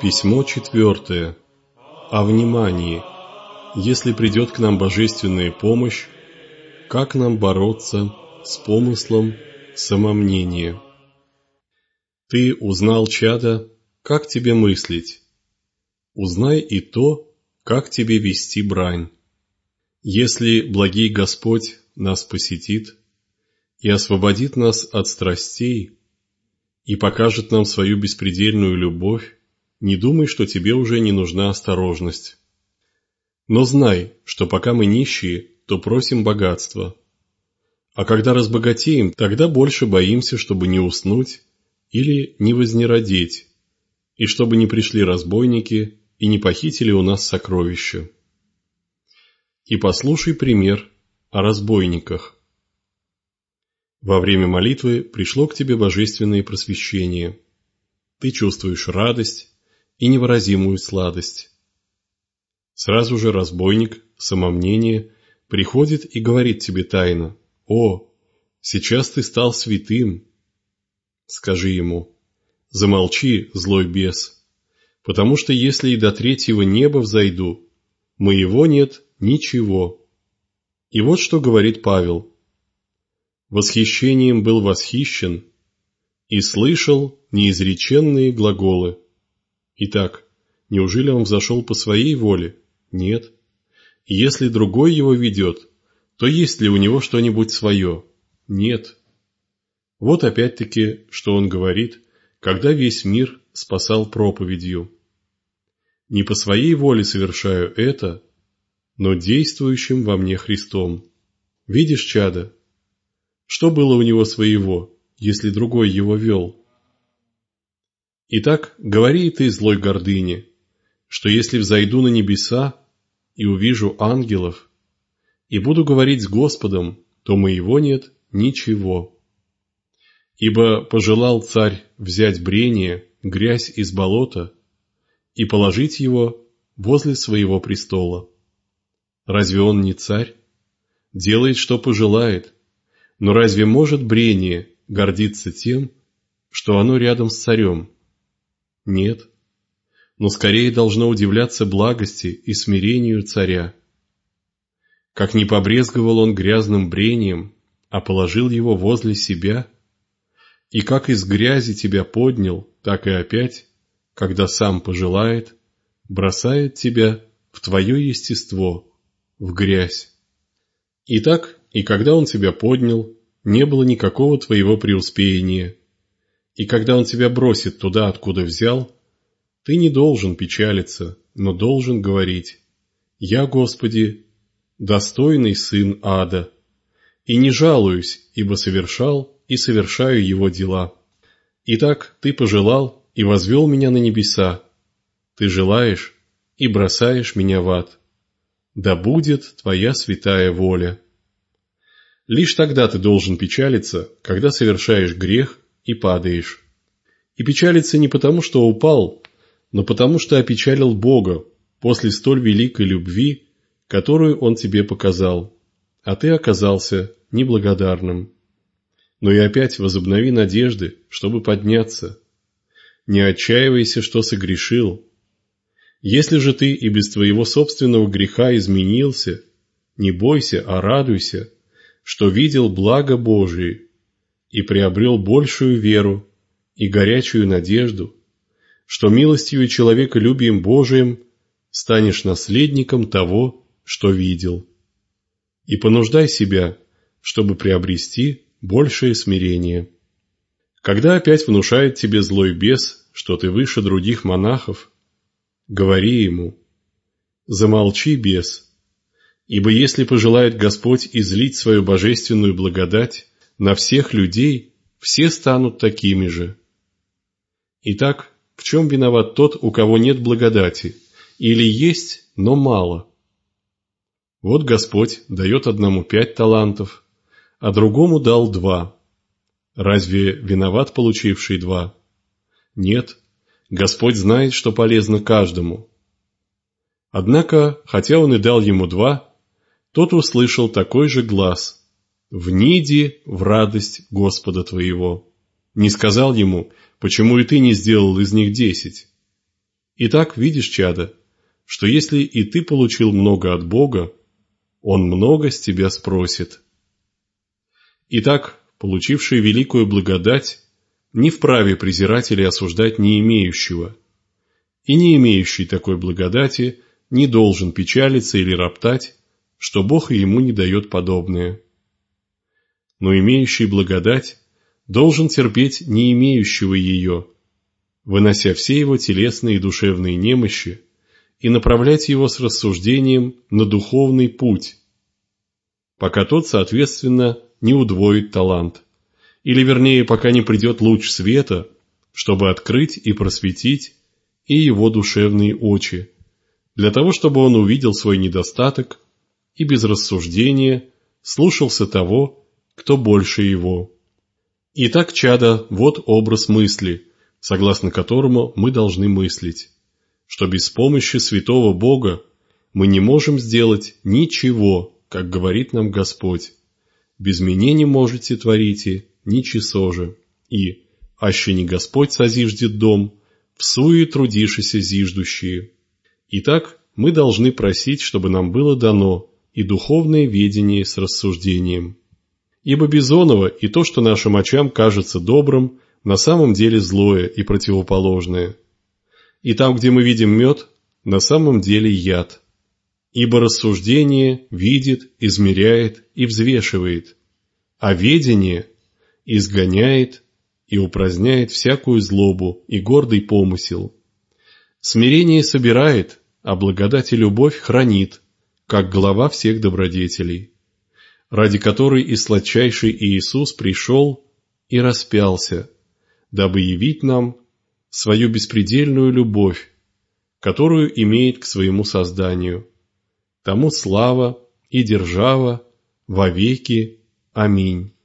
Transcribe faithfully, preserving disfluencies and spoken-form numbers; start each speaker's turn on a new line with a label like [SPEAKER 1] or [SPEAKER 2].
[SPEAKER 1] Письмо четвертое. О внимании. Если придет к нам божественная помощь, как нам бороться с помыслом самомнения? Ты узнал, чадо, как тебе мыслить. Узнай и то, как тебе вести брань. Если благий Господь нас посетит и освободит нас от страстей и покажет нам свою беспредельную любовь, не думай, что тебе уже не нужна осторожность. Но знай, что пока мы нищие, то просим богатства. А когда разбогатеем, тогда больше боимся, чтобы не уснуть или не вознеродеть, и чтобы не пришли разбойники и не похитили у нас сокровища. И послушай пример о разбойниках. Во время молитвы пришло к тебе божественное просвещение. Ты чувствуешь радость и невыразимую сладость. Сразу же разбойник, самомнение, приходит и говорит тебе тайно: «О, сейчас ты стал святым». Скажи ему: «Замолчи, злой бес, потому что если и до третьего неба взойду, моего нет ничего». И вот что говорит Павел: «Восхищением был восхищен и слышал неизреченные глаголы». Итак, неужели он взошел по своей воле? Нет. И если другой его ведет, то есть ли у него что-нибудь свое? Нет. Вот опять-таки, что он говорит, когда весь мир спасал проповедью. Не по своей воле совершаю это, но действующим во мне Христом. Видишь, чадо, что было у него своего, если другой его вел? Итак, говори и ты, злой гордыне, что если взойду на небеса и увижу ангелов, и буду говорить с Господом, то моего нет ничего. Ибо пожелал царь взять брение, грязь из болота, и положить его возле своего престола. Разве он не царь? Делает, что пожелает, но разве может брение гордиться тем, что оно рядом с царем? Нет, но скорее должно удивляться благости и смирению царя. Как не побрезговал он грязным брением, а положил его возле себя, и как из грязи тебя поднял, так и опять, когда сам пожелает, бросает тебя в твое естество, в грязь. Итак, и когда он тебя поднял, не было никакого твоего преуспеяния, и когда он тебя бросит туда, откуда взял, ты не должен печалиться, но должен говорить: «Я, Господи, достойный сын ада, и не жалуюсь, ибо совершал и совершаю его дела. Итак, ты пожелал и возвел меня на небеса, ты желаешь и бросаешь меня в ад. Да будет твоя святая воля». Лишь тогда ты должен печалиться, когда совершаешь грех и падаешь. И печалиться не потому, что упал, но потому, что опечалил Бога после столь великой любви, которую Он тебе показал, а ты оказался неблагодарным. Но и опять возобнови надежды, чтобы подняться. Не отчаивайся, что согрешил. Если же ты и без твоего собственного греха изменился, не бойся, а радуйся, что видел благо Божие и приобрел большую веру и горячую надежду, что милостью и человеколюбием Божиим станешь наследником того, что видел. И понуждай себя, чтобы приобрести большее смирение. Когда опять внушает тебе злой бес, что ты выше других монахов, говори ему: «Замолчи, бес, ибо если пожелает Господь излить свою божественную благодать на всех людей, все станут такими же». Итак, в чем виноват тот, у кого нет благодати, или есть, но мало? Вот Господь дает одному пять талантов, а другому дал два. Разве виноват получивший два? Нет, Господь знает, что полезно каждому. Однако, хотя Он и дал ему два, тот услышал такой же глас: «Вниди в радость Господа твоего». Не сказал ему: «Почему и ты не сделал из них десять?» Итак, видишь, чадо, что если и ты получил много от Бога, Он много с тебя спросит. Итак, получивший великую благодать не вправе презирать или осуждать не имеющего, и не имеющий такой благодати не должен печалиться или роптать, что Бог и ему не дает подобное. Но имеющий благодать должен терпеть не имеющего ее, вынося все его телесные и душевные немощи и направлять его с рассуждением на духовный путь, пока тот, соответственно, не удвоит талант, или, вернее, пока не придет луч света, чтобы открыть и просветить и его душевные очи, для того, чтобы он увидел свой недостаток и без рассуждения слушался того, кто больше его. Итак, чадо, вот образ мысли, согласно которому мы должны мыслить, что без помощи святого Бога мы не можем сделать ничего, как говорит нам Господь. Без меня не можете творите, ничего же. И, аще не Господь созиждет дом, всуе трудишися зиждущие. Итак, мы должны просить, чтобы нам было дано и духовное ведение с рассуждением. Ибо без оного и то, что нашим очам кажется добрым, на самом деле злое и противоположное. И там, где мы видим мед, на самом деле яд. Ибо рассуждение видит, измеряет и взвешивает, а ведение изгоняет и упраздняет всякую злобу и гордый помысел. Смирение собирает, а благодать и любовь хранит, как глава всех добродетелей, ради которой и сладчайший Иисус пришел и распялся, дабы явить нам свою беспредельную любовь, которую имеет к своему созданию. Тому слава и держава во веки. Аминь.